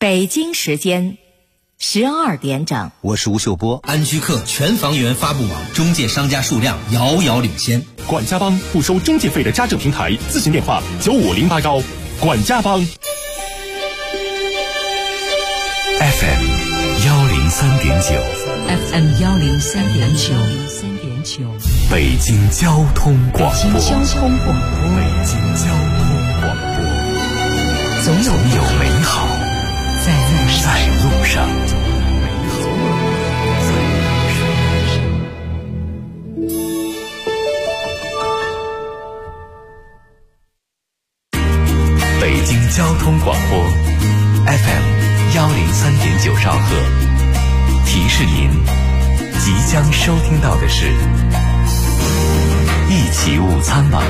北京时间12点整。 我是吴秀波。 安居客全房源发布网中介商家数量遥遥领先。 管家帮不收中介费的家政平台，咨询电话95081。管家帮。 FM 103.9 FM 103.9 北京交通广播。 北京交通广播。 北京交通广播。总有美好在路上。北京交通广播 FM 103.9兆赫，提示您即将收听到的是一起午餐吧。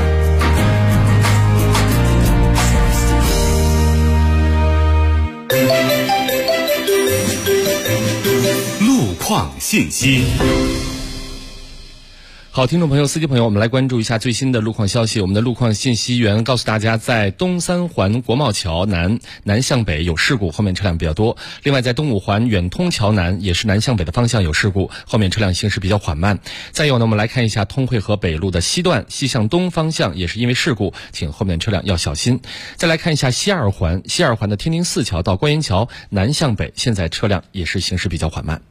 路况信息。 好，听众朋友、司机朋友，我们来关注一下最新的路况消息。我们的路况信息员告诉大家，在东三环国贸桥南向北有事故，后面车辆比较多。另外，在东五环远通桥南也是南向北的方向有事故，后面车辆行驶比较缓慢。再有呢，我们来看一下通惠河北路的西段西向东方向也是因为事故，请后面车辆要小心。再来看一下西二环的天宁寺桥到观音桥南向北，现在车辆也是行驶比较缓慢。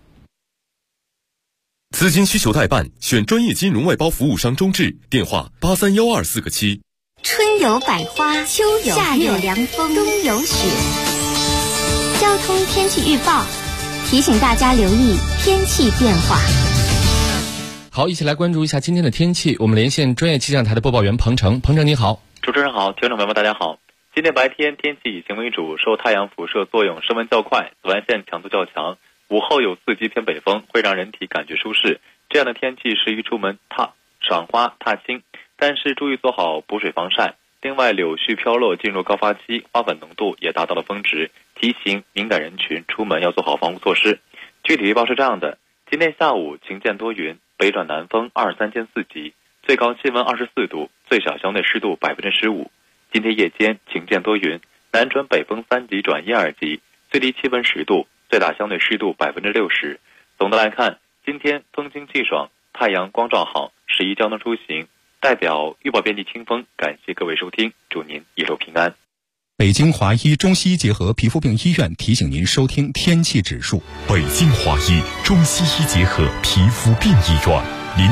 资金需求代办，选专业金融外包服务商中智，电话831247个7。 春有百花，秋有夏有凉风，冬有雪。交通天气预报提醒大家留意天气变化。 好，一起来关注一下今天的天气。我们连线专业气象台的播报员彭程。彭程你好。 主持人好，听众朋友们大家好。今天白天天气以晴为主，受太阳辐射作用升温较快，紫外线强度较强。午后有4级偏北风，会让人体感觉舒适。这样的天气适宜出门赏花踏青，但是注意做好补水防晒。另外，柳絮飘落进入高发期，花粉浓度也达到了峰值，提醒敏感人群出门要做好防护措施。具体预报是这样的：今天下午晴间多云，北转南风2、3兼4级，最高气温24度，最小相对湿度15%。今天夜间晴间多云，南转北风3级转1、2级，最低气温10度。最大相对湿度60%。总的来看，今天风清气爽，太阳光照好，适宜交通出行。代表预报编辑清风，感谢各位收听，祝您一路平安。 北京华医中西医结合皮肤病医院提醒您收听天气指数。 北京华医中西医结合皮肤病医院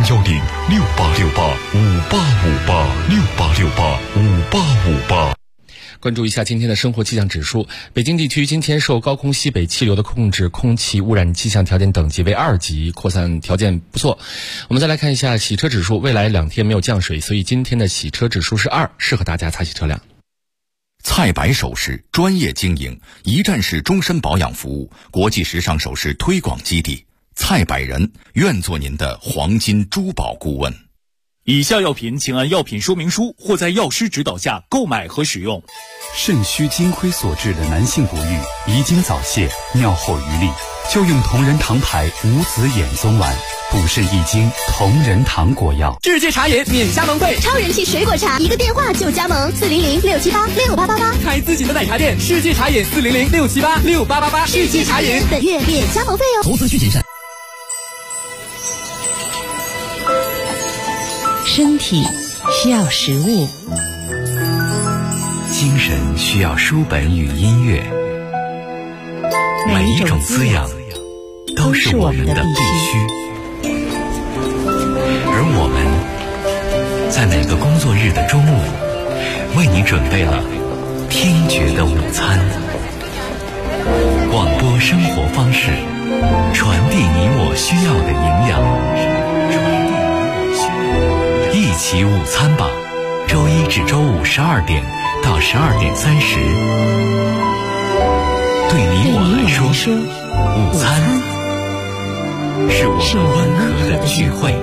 ，0106868585858，68685858。 关注一下今天的生活气象指数。北京地区今天受高空西北气流的控制，空气污染气象条件等级为2级，扩散条件不错。我们再来看一下洗车指数，未来2天没有降水，所以今天的洗车指数是2，适合大家擦洗车辆。 蔡白首饰专业经营，一站式终身保养服务，国际时尚首饰推广基地。蔡百人愿做您的黄金珠宝顾问。 以下药品请按药品说明书或在药师指导下购买和使用。 肾虚金亏所致的男性不育、遗精早泄、尿后余力，就用同仁堂牌无籽眼松丸，补肾益精，同仁堂果药。 世界茶饮免加盟费， 超人气水果茶，一个电话就加盟，400-678-6888。 开自己的奶茶店，世界茶饮400-678-6888。世界茶饮本月免加盟费哦。 投资需谨慎。 身体需要食物， 精神需要书本与音乐，每一种滋养都是我们的必须。而我们在每个工作日的中午，为你准备了听觉的午餐。广播生活方式，传递你我需要的营养。一起午餐吧，周一至周五12点到12点30。对你我来说，午餐是我们温和的聚会。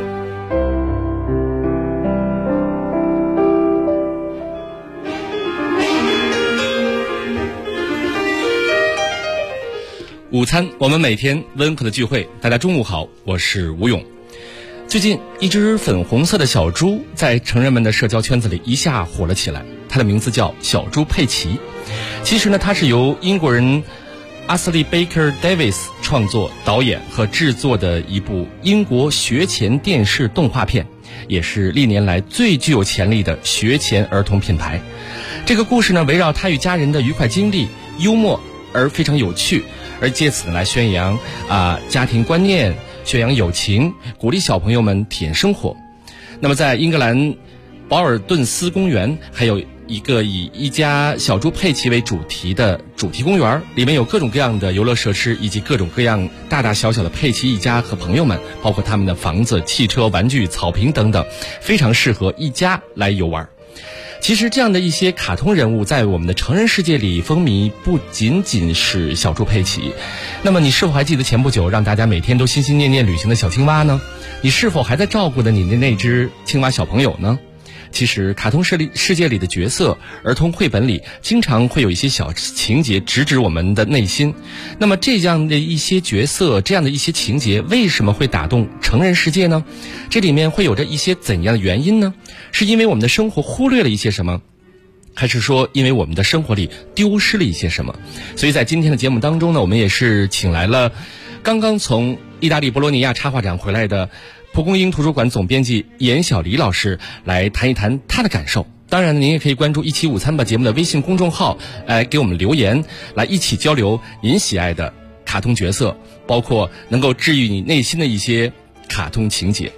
午餐，我们每天温和的聚会。大家中午好，我是吴勇。最近，一只粉红色的小猪在成人们的社交圈子里一下火了起来，它的名字叫小猪佩奇。其实呢，它是由英国人阿斯利·贝克·戴维斯创作、导演和制作的一部英国学前电视动画片，也是历年来最具有潜力的学前儿童品牌。这个故事呢，围绕他与家人的愉快经历，幽默而非常有趣，而借此来宣扬家庭观念，宣扬友情，鼓励小朋友们体验生活。那么在英格兰保尔顿斯公园还有一个以一家小猪佩奇为主题的主题公园，里面有各种各样的游乐设施，以及各种各样大大小小的佩奇一家和朋友们，包括他们的房子、汽车、玩具、草坪等等，非常适合一家来游玩。其实这样的一些卡通人物在我们的成人世界里风靡，不仅仅是小猪佩奇。那么你是否还记得前不久让大家每天都心心念念旅行的小青蛙呢？你是否还在照顾着你的那只青蛙小朋友呢？其实卡通世界里的角色，儿童绘本里经常会有一些小情节直指我们的内心。那么这样的一些角色，这样的一些情节为什么会打动成人世界呢？这里面会有着一些怎样的原因呢？是因为我们的生活忽略了一些什么，还是说因为我们的生活里丢失了一些什么？所以在今天的节目当中呢，我们也是请来了刚刚从意大利博洛尼亚插画展回来的蒲公英图书馆总编辑严小黎老师来谈一谈他的感受。当然您也可以关注一起午餐吧节目的微信公众号，给我们留言，来一起交流您喜爱的卡通角色，包括能够治愈你内心的一些卡通情节。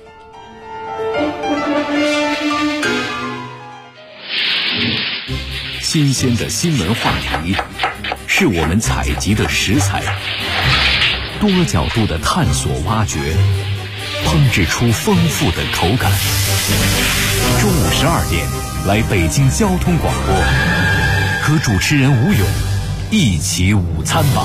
新鲜的新闻话题是我们采集的食材，多角度的探索挖掘，烹制出丰富的口感。中午12点，来北京交通广播，和主持人吴勇一起午餐吧。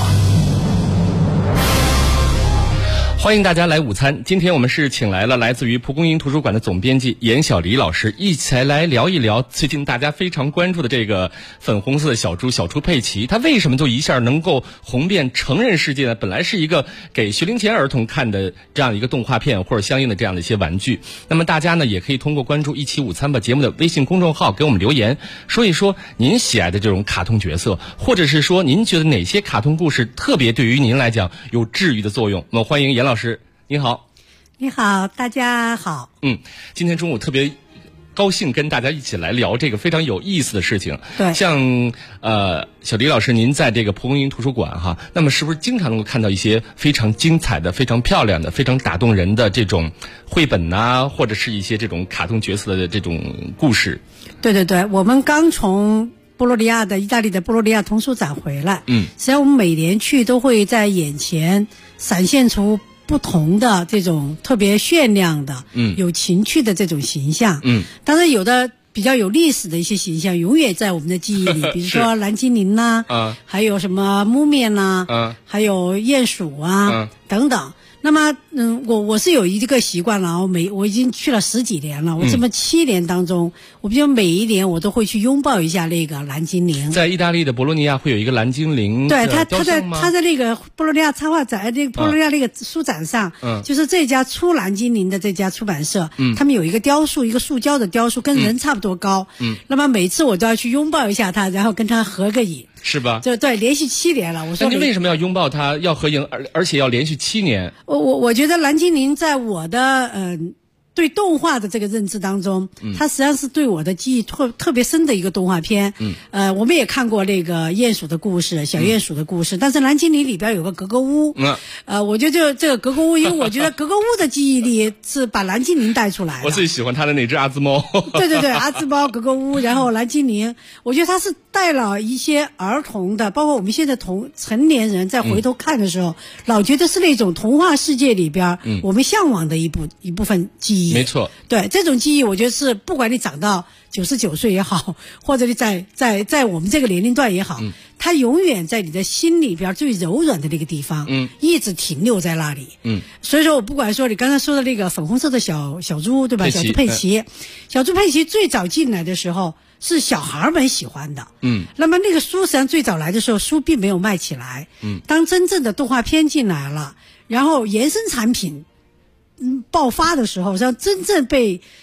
欢迎大家来午餐。今天我们是请来了来自于蒲公英图书馆的总编辑严小黎老师，一起来聊一聊最近大家非常关注的这个粉红色的小猪佩奇，它为什么就一下能够红遍成人世界呢？本来是一个给学龄前儿童看的这样一个动画片或者相应的这样的一些玩具。那么大家呢也可以通过关注一起午餐吧节目的微信公众号给我们留言，说一说您喜爱的这种卡通角色，或者是说您觉得哪些卡通故事特别对于您来讲有治愈的作用。我们欢迎严老师。你好。 你好，大家好。 今天中午特别高兴跟大家一起来聊这个非常有意思的事情。 对， 像小黎老师您在这个蒲公英图书馆哈，那么是不是经常能够看到一些非常精彩的、非常漂亮的、非常打动人的这种绘本啊，或者是一些这种卡通角色的这种故事？ 对对对，我们刚从意大利的波罗的亚童书展回来。实际上我们每年去都会在眼前闪现出不同的这种特别炫亮的有情趣的这种形象。当然有的比较有历史的一些形象永远在我们的记忆里，比如说蓝精灵呐，还有什么木面呐，还有鼹鼠啊等等。那么我是有一个习惯了，我已经去了10几年了，我这么7年当中，我比如每一年我都会去拥抱一下那个蓝精灵。 在意大利的博洛尼亚会有一个蓝精灵的雕像吗？ 他在那个波罗的亚插画展，这个波罗的亚那个书展上，就是这家出蓝精灵的这家出版社，他们有一个雕塑，一个塑胶的雕塑，跟人差不多高。那么每次我都要去拥抱一下他，然后跟他合个影。 是吧？ 对，连续7年了。我说你为什么要拥抱他，要合影，而且要连续7年？ 我觉得蓝精灵在我的对动画的这个认知当中，它实际上是对我的记忆特别深的一个动画片。我们也看过那个鼹鼠的故事，小鼹鼠的故事，但是蓝精灵里边有个格格巫。我觉得这个格格巫，因为我觉得格格巫的记忆力是把蓝精灵带出来的。 我最喜欢他的那只阿兹猫。 对，阿兹猫、格格巫，然后蓝精灵，我觉得他是带了一些儿童的，包括我们现在成年人在回头看的时候，老觉得是那种童话世界里边我们向往的一部分记忆。 没错， 对，这种记忆我觉得是不管你长到99岁也好，或者你在我们这个年龄段也好，它永远在你的心里边最柔软的那个地方，一直停留在那里。所以说我不管说你刚才说的那个粉红色的小猪，对吧？小猪佩奇，小猪佩奇最早进来的时候是小孩们喜欢的。那么那个书实际上最早来的时候，书并没有卖起来。当真正的动画片进来了，然后延伸产品爆发的时候，让真正被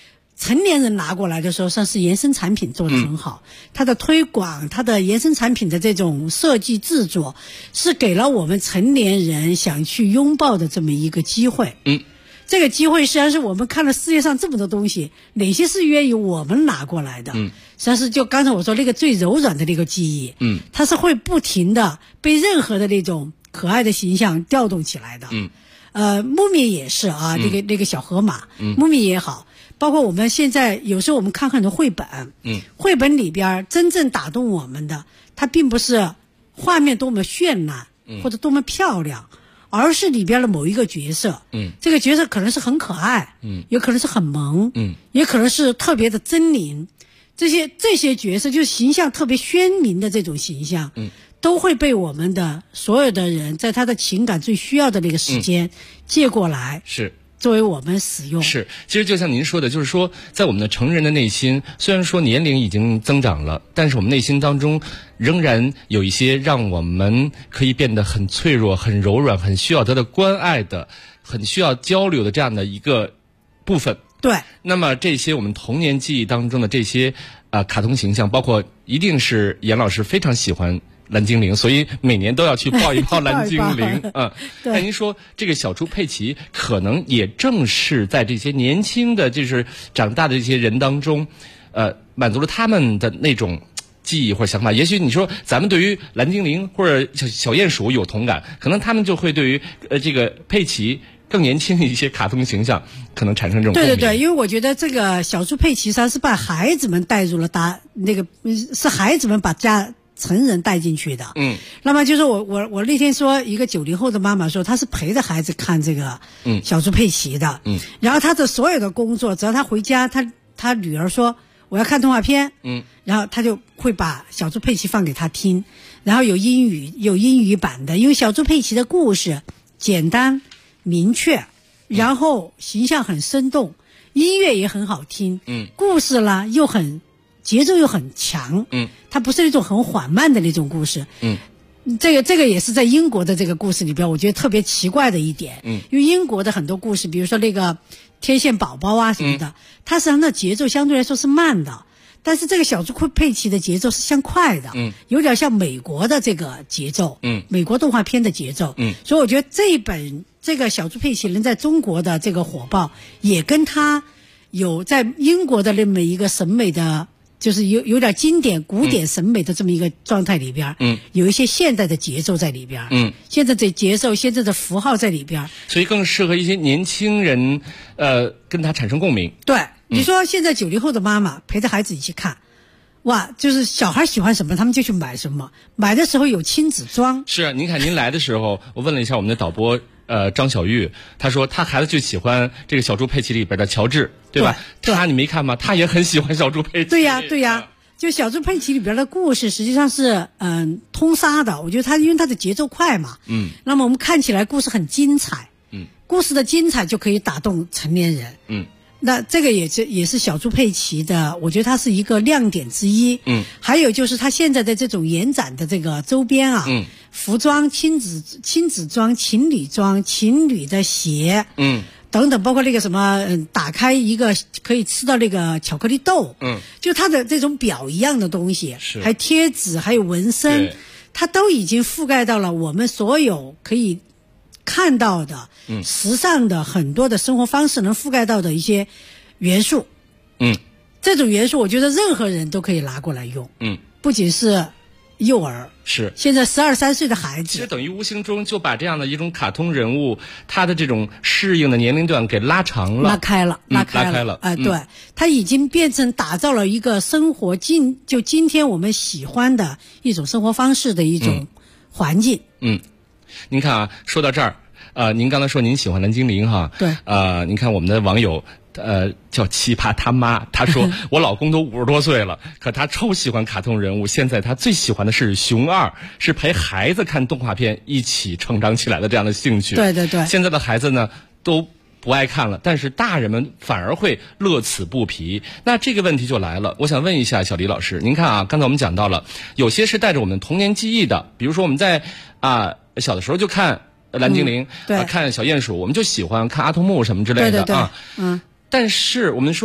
成年人拿过来的时候，算是延伸产品做得很好。它的推广，它的延伸产品的这种设计制作，是给了我们成年人想去拥抱的这么一个机会。这个机会实际上是我们看了世界上这么多东西，哪些是愿意我们拿过来的？实际上是就刚才我说那个最柔软的那个记忆，它是会不停的被任何的那种可爱的形象调动起来的。木米也是啊，那个小河马，木米也好，包括我们现在有时候我们看很多绘本，绘本里边真正打动我们的，它并不是画面多么绚烂，或者多么漂亮。而是里边的某一个角色，这个角色可能是很可爱，也可能是很萌，也可能是特别的狰狞，这些角色就是形象特别鲜明的这种形象，都会被我们的所有的人在他的情感最需要的那个时间借过来，是作为我们使用。 是，其实就像您说的，就是说在我们的成人的内心，虽然说年龄已经增长了，但是我们内心当中仍然有一些让我们可以变得很脆弱、很柔软、很需要得到关爱的、很需要交流的这样的一个部分。 对。 那么这些我们童年记忆当中的这些卡通形象，包括一定是严老师非常喜欢蓝精灵，所以每年都要去抱一抱蓝精灵。那您说这个小猪佩奇可能也正是在这些年轻的就是长大的这些人当中，满足了他们的那种记忆或者想法。也许你说咱们对于蓝精灵或者小鼹鼠有同感，可能他们就会对于这个佩奇更年轻的一些卡通形象可能产生这种共鸣。 对，因为我觉得这个小猪佩奇它是把孩子们带入了是孩子们把成人带进去的。那么就是我那天说一个90后的妈妈说，她是陪着孩子看这个小猪佩奇的。然后她的所有的工作，只要她回家，她女儿说我要看动画片，然后她就会把小猪佩奇放给她听，然后有英语版的，因为小猪佩奇的故事简单明确，然后形象很生动，音乐也很好听，故事呢节奏又很强，它不是那种很缓慢的那种故事，这个也是在英国的这个故事里边，我觉得特别奇怪的一点，因为英国的很多故事，比如说那个天线宝宝啊什么的，它实际上的节奏相对来说是慢的，但是这个小猪佩奇的节奏是相快的，有点像美国的这个节奏，美国动画片的节奏，所以我觉得这个小猪佩奇能在中国的这个火爆，也跟它有在英国的那么一个审美的。就是有点经典古典审美的这么一个状态里边，有一些现代的节奏在里边，现在的节奏、现在的符号在里边， 所以更适合一些年轻人，跟他产生共鸣。 对，你说现在90后的妈妈陪着孩子一起看，哇，就是小孩喜欢什么，他们就去买什么，买的时候有亲子装。 是，您看您来的时候，我问了一下我们的导播。张小玉，他说他孩子就喜欢这个小猪佩奇里边的乔治，对吧？你没看吗？他也很喜欢小猪佩奇。 对呀，就小猪佩奇里边的故事实际上是通杀的。我觉得因为它的节奏快嘛，那么我们看起来故事很精彩，故事的精彩就可以打动成年人，那这个也是小猪佩奇的，我觉得它是一个亮点之一。还有就是它现在的这种延展的这个周边啊，服装、亲子装、情侣装、情侣的鞋，等等，包括那个什么，打开一个可以吃到那个巧克力豆，就它的这种表一样的东西，还贴纸，还有纹身，它都已经覆盖到了我们所有可以看到的时尚的很多的生活方式能覆盖到的一些元素，这种元素我觉得任何人都可以拿过来用，不仅是幼儿， 是现在12、13岁的孩子， 其实等于无形中就把这样的一种卡通人物，他的这种适应的年龄段给拉长了， 拉开了，对，他已经变成打造了一个生活今天我们喜欢的一种生活方式的一种环境。 您看啊，说到这儿，您刚才说您喜欢蓝精灵哈， 对， 您看我们的网友。叫奇葩他妈，他说我老公都50多岁了，可他超喜欢卡通人物，现在他最喜欢的是熊2，是陪孩子看动画片一起成长起来的这样的兴趣。 对， 现在的孩子呢都不爱看了，但是大人们反而会乐此不疲。那这个问题就来了，我想问一下小黎老师，您看啊，刚才我们讲到了，有些是带着我们童年记忆的，比如说我们在小的时候就看蓝精灵，看小鼹鼠，我们就喜欢看阿童木什么之类的啊。但是我们说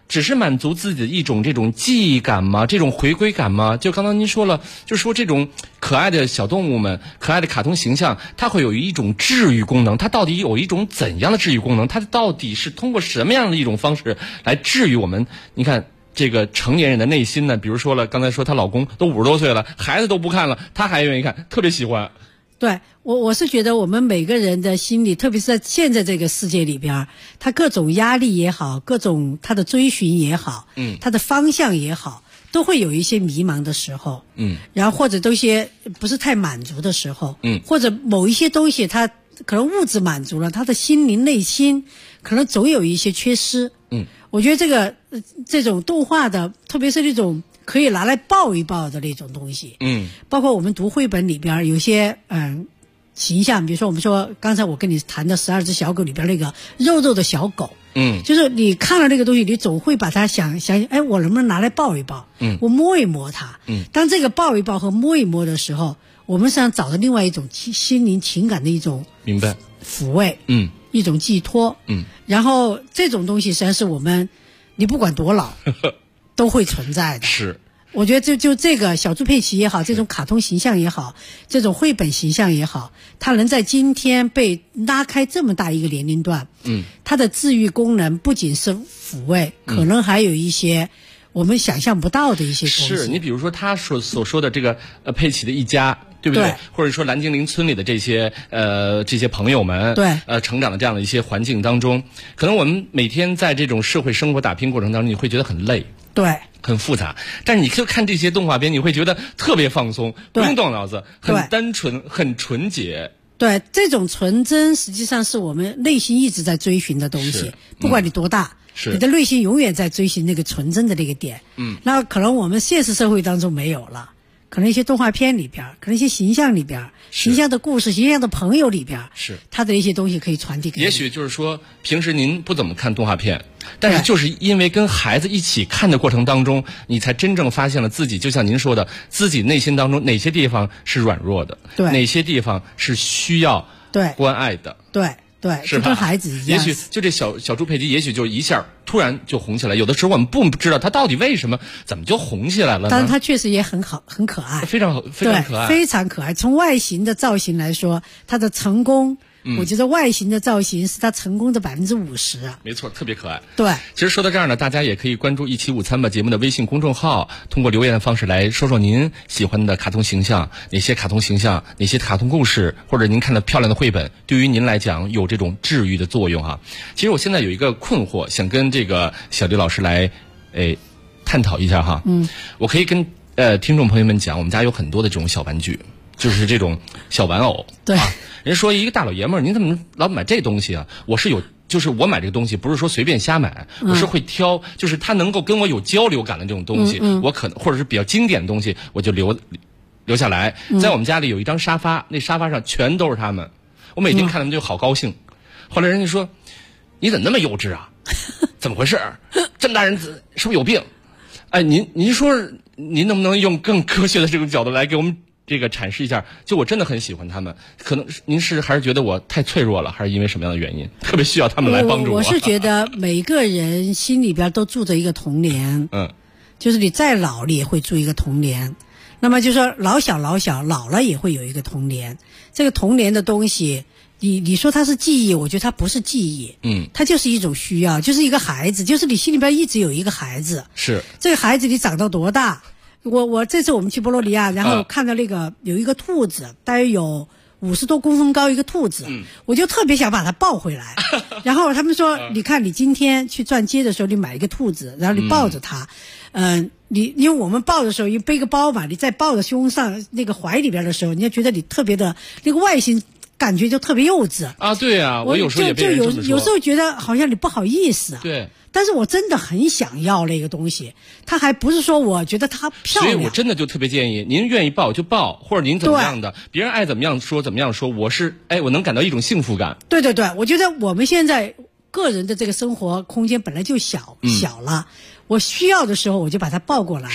只是满足自己的一种这种记忆感吗？这种回归感吗？就刚刚您说了，就是说这种可爱的小动物们，可爱的卡通形象，它会有一种治愈功能。它到底有一种怎样的治愈功能？它到底是通过什么样的一种方式来治愈我们？你看这个成年人的内心呢？比如说了，刚才说她老公都50多岁了，孩子都不看了，她还愿意看，特别喜欢。 对，我是觉得我们每个人的心里，特别是在现在这个世界里边，他各种压力也好，各种他的追寻也好，他的方向也好，都会有一些迷茫的时候，然后或者都一些不是太满足的时候，或者某一些东西他可能物质满足了，他的心灵内心可能总有一些缺失，我觉得这种动画的，特别是那种可以拿来抱一抱的那种东西，包括我们读绘本里边有些形象，比如说我们说刚才我跟你谈的12只小狗里边那个肉肉的小狗，就是你看了那个东西，你总会把它想，哎，我能不能拿来抱一抱？我摸一摸它。当这个抱一抱和摸一摸的时候，我们实际上找到另外一种心灵情感的一种明白抚慰，一种寄托，然后这种东西实际上是我们，你不管多老都会存在的。 是， 我觉得就这个小猪佩奇也好，这种卡通形象也好，这种绘本形象也好，它能在今天被拉开这么大一个年龄段，它的治愈功能不仅是抚慰，可能还有一些我们想象不到的一些东西。 是，你比如说他所说的这个佩奇的一家，对不对？或者说蓝精灵村里的这些朋友们，成长的这样的一些环境当中，可能我们每天在这种社会生活打拼过程当中，你会觉得很累， 对， 很复杂。但是你就看这些动画片，你会觉得特别放松，不用动脑子，很单纯，很纯洁。 对，这种纯真实际上是我们内心一直在追寻的东西，不管你多大。你的内心永远在追寻那个纯真的那个点，那可能我们现实社会当中没有了，可能一些动画片里边，可能一些形象里边，形象的故事，形象的朋友里边，他的一些东西可以传递给你。 也许就是说，平时您不怎么看动画片，但是就是因为跟孩子一起看的过程当中，你才真正发现了自己，就像您说的，自己内心当中哪些地方是软弱的，哪些地方是需要关爱的， 对，就跟孩子一样。 也许就这小猪佩奇，也许就一下突然就红起来。有的时候我们不知道他到底为什么，怎么就红起来了呢？ 但是他确实也很好，很可爱， 非常可爱， 非常可爱。从外形的造型来说，他的成功。我觉得外形的造型是他成功的50%啊！ 没错，特别可爱。 对， 其实说到这儿呢，大家也可以关注一起午餐吧节目的微信公众号，通过留言的方式来说说您喜欢的卡通形象，哪些卡通形象，哪些卡通故事，或者您看的漂亮的绘本，对于您来讲有这种治愈的作用哈。其实我现在有一个困惑，想跟这个小刘老师来探讨一下哈。我可以跟听众朋友们讲，我们家有很多的这种小玩具。就是这种小玩偶， 对， 人说一个大老爷们儿，您怎么老买这东西啊？就是我买这个东西不是说随便瞎买，我是会挑，就是他能够跟我有交流感的这种东西，我可能或者是比较经典的东西，我就留下来。在我们家里有一张沙发，那沙发上全都是他们，我每天看他们就好高兴。后来人家说，你怎么那么幼稚啊？怎么回事？这么大人是不是有病？哎，您说您能不能用更科学的这种角度来给我们这个阐释一下？就我真的很喜欢他们，可能您还是觉得我太脆弱了，还是因为什么样的原因特别需要他们来帮助我？ 我是觉得每个人心里边都住着一个童年，就是你再老你也会住一个童年，那么就说老小老了也会有一个童年。这个童年的东西，你说它是记忆，我觉得它不是记忆，它就是一种需要，就是一个孩子，就是你心里边一直有一个孩子， 是这个孩子你长到多大？我这次我们去波罗的亚，然后看到那个有一个兔子，大约有50多公分高一个兔子，我就特别想把它抱回来。然后他们说，你看你今天去转街的时候，你买一个兔子，然后你抱着它，你因为我们抱的时候，因为背个包嘛，你在抱着胸上那个怀里边的时候，你要觉得你特别的那个外形。感觉就特别幼稚啊！对啊，我有时候也被人这么说。 有时候觉得好像你不好意思啊。 对。 但是我真的很想要那个东西，它还不是说我觉得它漂亮。 所以我真的就特别建议您愿意抱就抱，或者您怎么样的，别人爱怎么样说怎么样说，我能感到一种幸福感。 对，我觉得我们现在个人的这个生活空间本来就小了。我需要的时候我就把它抱过来，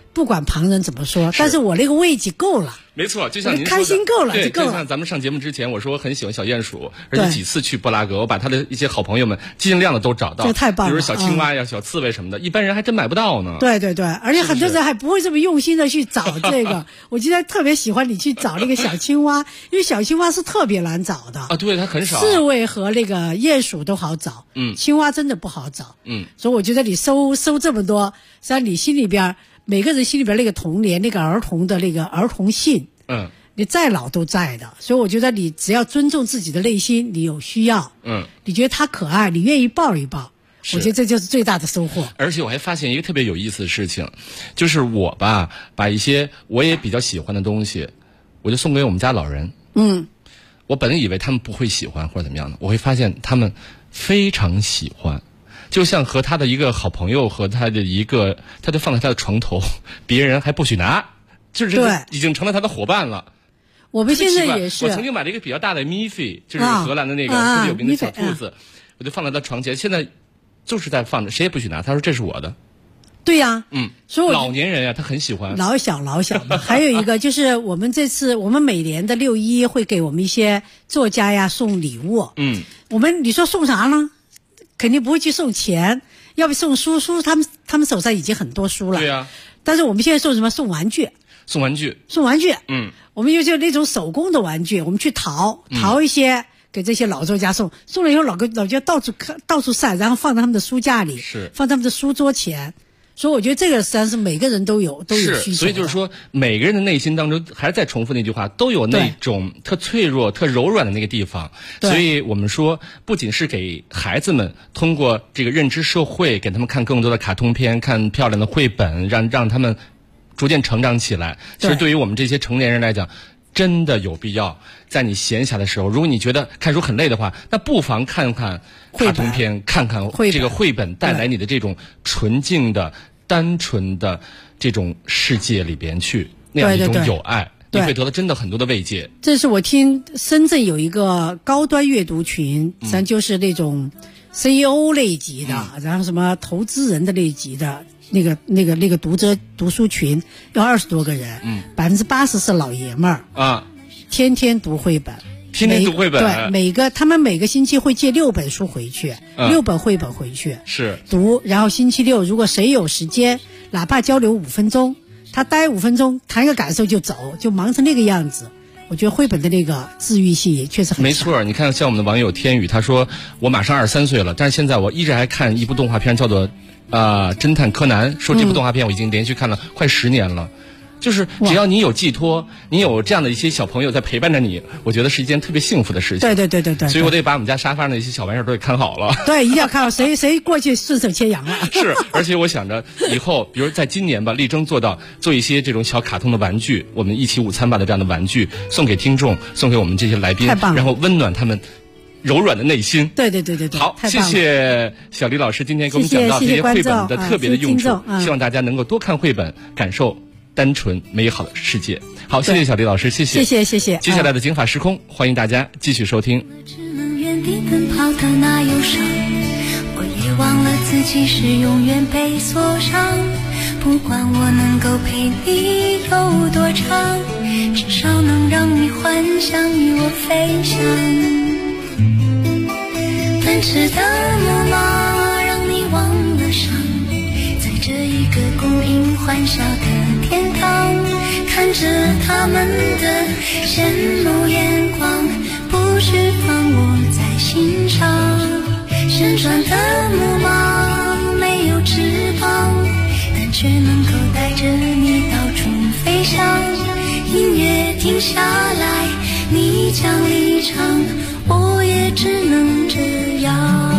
不管旁人怎么说，但是我那个慰藉够了。 没错，就像您说的， 开心够了， 对， 就够了。 就像咱们上节目之前，我说我很喜欢小鼹鼠，而且几次去布拉格，我把他的一些好朋友们尽量的都找到， 这太棒了。 比如小青蛙呀、小刺猬什么的，一般人还真买不到呢。 对对对，而且很多人还不会这么用心的去找这个。我今天特别喜欢你去找那个小青蛙，因为小青蛙是特别难找的啊，对，它很少。 刺猬和那个鼹鼠都好找，青蛙真的不好找，所以我觉得你收这么多，实际上你心里边每个人心里边那个童年那个儿童的那个儿童性，你再老都在的，所以我觉得你只要尊重自己的内心，你有需要，你觉得他可爱，你愿意抱一抱，我觉得这就是最大的收获。 而且我还发现一个特别有意思的事情，就是我吧，把一些我也比较喜欢的东西，我就送给我们家老人。我本以为他们不会喜欢或者怎么样的，我会发现他们非常喜欢。就像和他的一个好朋友和他的一个，他就放在他的床头，别人还不许拿，就是这个已经成了他的伙伴了。 我们现在也是。 我曾经买了一个比较大的米菲，就是荷兰的那个特别有名的小兔子，我就放在他床前，现在就是在放着，谁也不许拿。他说这是我的。 对呀，所以老年人呀，他很喜欢。 老小的。还有一个就是我们每年的6·1会给我们一些作家呀送礼物。你说送啥呢？肯定不会去送钱，要不送书，他们手上已经很多书了。 对呀。 但是我们现在送什么？送玩具。我们就那种手工的玩具，我们去淘一些给这些老作家送了以后，老作家到处晒，然后放在他们的书架里，放他们的书桌前。所以我觉得这个实际上是每个人都有需求。 所以就是说，每个人的内心当中，还是再重复那句话，都有那种特脆弱、特柔软的那个地方。所以我们说，不仅是给孩子们通过这个认知社会，给他们看更多的卡通片，看漂亮的绘本，让他们逐渐成长起来。其实对于我们这些成年人来讲，真的有必要在你闲暇的时候，如果你觉得看书很累的话，那不妨看看卡通片，看看这个绘本，带来你的这种纯净的、单纯的这种世界里边去，那样一种友爱，你会得到真的很多的慰藉。 这是我听深圳有一个高端阅读群，咱就是那种 CEO 类级的，然后什么投资人的类级的。那个读书群有20多个人，80%是老爷们儿啊，天天读绘本，对，他们每个星期会借6本书回去，6本绘本回去是读，然后星期六如果谁有时间，哪怕交流5分钟，他待5分钟，谈个感受就走，就忙成那个样子。我觉得绘本的那个治愈性也确实很强。 没错，你看像我们的网友天宇，他说我马上23岁了，但是现在我一直还看一部动画片，叫做侦探柯南。说这部动画片我已经连续看了快10年了。就是只要你有寄托，你有这样的一些小朋友在陪伴着你，我觉得是一件特别幸福的事情。 对。 所以我得把我们家沙发上的一些小玩意儿都给看好了。 对，一定要看好，谁过去顺手牵羊了。 是，而且我想着以后，比如在今年吧，力争做一些这种小卡通的玩具，我们一起午餐吧的这样的玩具，送给听众，送给我们这些来宾，然后温暖他们柔软的内心。 对。 好，谢谢小李老师今天给我们讲到这些绘本的特别的用处，希望大家能够多看绘本，感受单纯美好的世界。好，谢谢小李老师，谢谢。接下来的警法时空，欢迎大家继续收听。 只能原地奔跑的那忧伤，我也忘了自己是永远被锁上。不管我能够陪你有多长，至少能让你幻想与我飞翔。奔驰的木马让你忘了伤，在这一个公平欢笑的天堂，看着他们的羡慕眼光，不需放我在心上。旋转的木马没有翅膀，但却能够带着你到处飞翔。音乐停下来，你将离场，我也只能这样。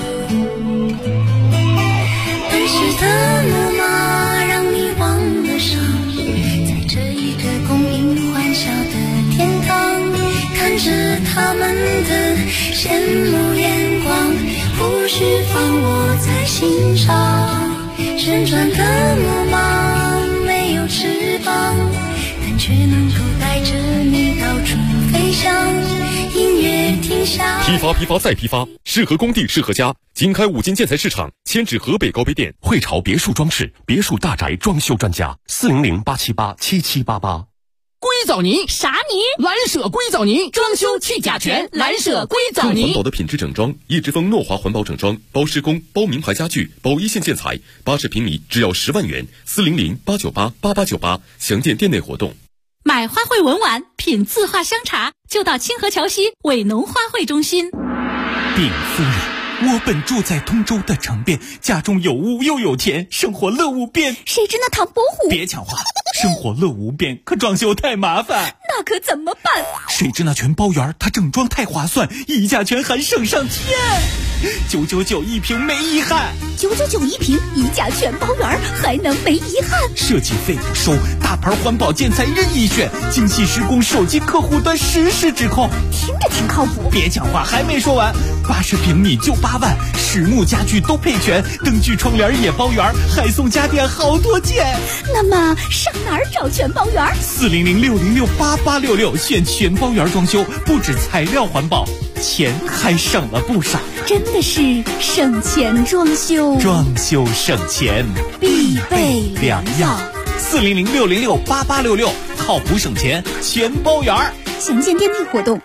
奔驰的木马让你忘了伤，在这一个公平欢笑的天堂，看着他们的羡慕眼光，不需放我在心上。旋转的木马没有翅膀，但却能够带着你到处飞翔。音乐停微笑。 批发再批发，适合工地适合家。经开5金建材市场迁至河北高碑店，汇潮别墅装饰别墅大宅装修专家，400-878-7788。 硅藻泥啥泥？ 蓝舍硅藻泥，装修去甲醛，蓝舍硅藻泥。 更环保的品质整装，叶之峰诺华环保整装，包施工，包名牌家具，包一线建材，80平米只要10万元，400-898-8898，详见店内活动。 买花卉文玩，品字画香茶，就到清河桥西伟农花卉中心。 禀夫人，我本住在通州的城边，家中有屋又有田，生活乐无边。 谁知那唐伯虎？ 别抢话，生活乐无边，可装修太麻烦。 那可怎么办？ 谁知那全包园，它整装太划算，溢价权还省上天，999一平没遗憾。 999一平，溢价全包园，还能没遗憾？ 设计费不收，大牌环保建材任意选，精细施工，手机客户端实时指控， 听着挺靠谱。 别讲话，还没说完，80平米就8万，实木家具都配全，灯具窗帘也包圆，还送家电好多件。 那么上哪儿找全包园？400-606-8866，选全包园装修，不止材料环保，钱还省了不少。真的是省钱装修， 装修省钱必备良药。 400-606-8866，靠谱省钱，全包圆。 详见店内活动。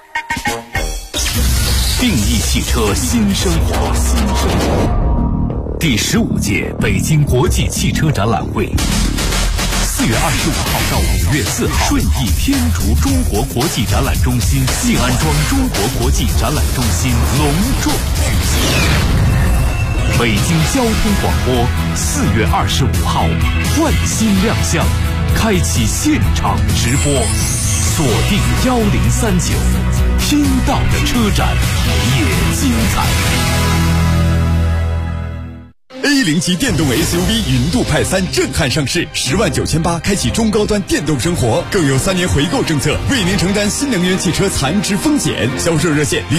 定义汽车新生活，第15届北京国际汽车展览会，4月25号到5月4号，顺义天竺中国国际展览中心、静安庄中国国际展览中心隆重举行。北京交通广播4月25号换新亮相，开启现场直播，锁定1039，听到的车展也精彩。 A0级电动 SUV 云度派3震撼上市，10.98万开启中高端电动生活，更有3年回购政策，为您承担新能源汽车残值风险。销售热线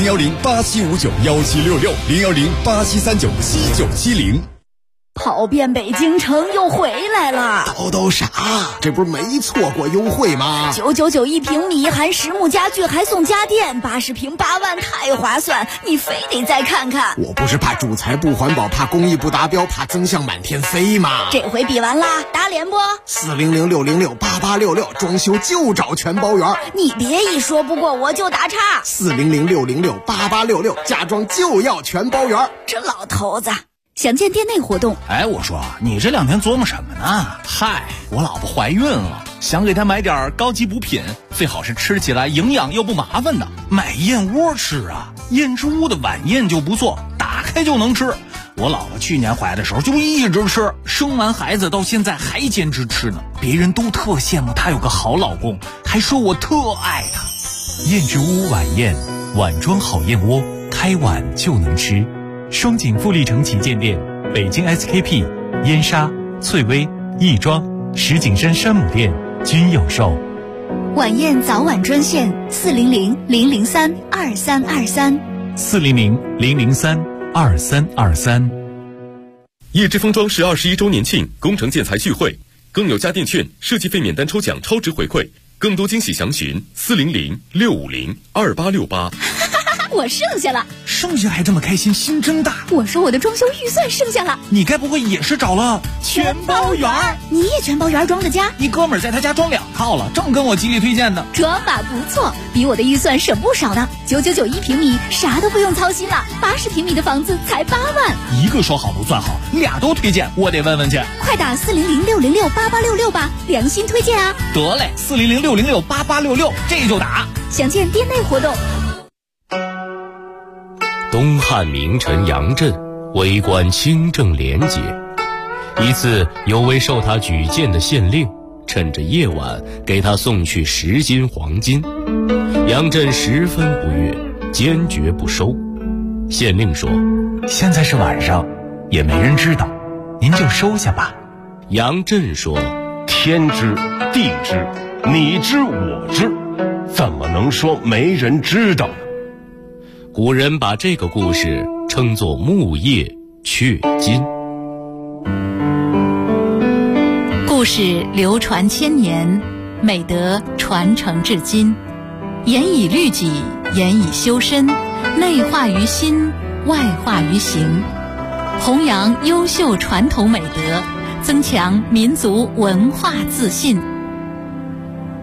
010-8759-1766，010-8739-7970。 跑遍北京城又回来了， 叨啥？这不是没错过优惠吗 ？999一平米，含实木家具还送家电，80平8万，太划算！你非得再看看。 我不是怕主材不环保，怕工艺不达标，怕增项满天飞吗？ 这回比完啦，打脸不 ？400-606-8866，装修就找全包圆。 你别一说不过我就打岔。 400-606-8866，家装就要全包圆。 这老头子。详见店内活动。 哎，我说你这2天琢磨什么呢？嗨，我老婆怀孕了，想给她买点高级补品，最好是吃起来营养又不麻烦的。买燕窝吃啊，燕之屋的晚宴就不错，打开就能吃。我老婆去年怀的时候就一直吃，生完孩子到现在还坚持吃呢。别人都特羡慕她有个好老公，还说我特爱她。 燕之屋晚宴，碗装好燕窝，开碗就能吃。双井富力城旗舰店、北京 SKP、燕莎、翠微、亦庄、石景山山姆店均有售。 晚宴早晚专线 400-003-2323，400-003-2323。 叶之峰装饰21周年庆工程建材聚会，更有家电券、设计费免单抽奖超值回馈，更多惊喜详询400-650-2868。 我剩下了， 剩下还这么开心，心真大。 我说我的装修预算剩下了， 你该不会也是找了全包圆？ 你也全包圆装的家？ 一哥们儿在他家装2套了，正跟我极力推荐的。 装法不错，比我的预算省不少呢。999一平米，啥都不用操心了。80平米的房子才8万。 一个说好不算好，2都推荐，我得问问去。 快打400-606-8866吧，良心推荐啊！ 得嘞，400-606-8866，这就打。 详见店内活动。 东汉名臣杨震为官清正廉洁，一次有位受他举荐的县令趁着夜晚给他送去10斤黄金，杨震十分不悦，坚决不收。县令说： 现在是晚上，也没人知道，您就收下吧。 杨震说： 天知地知，你知我知，怎么能说没人知道呢？ 古人把这个故事称作木叶雀金。 故事流传千年，美德传承至今，严以律己， 言以修身，内化于心，外化于行，弘扬优秀传统美德，增强民族文化自信。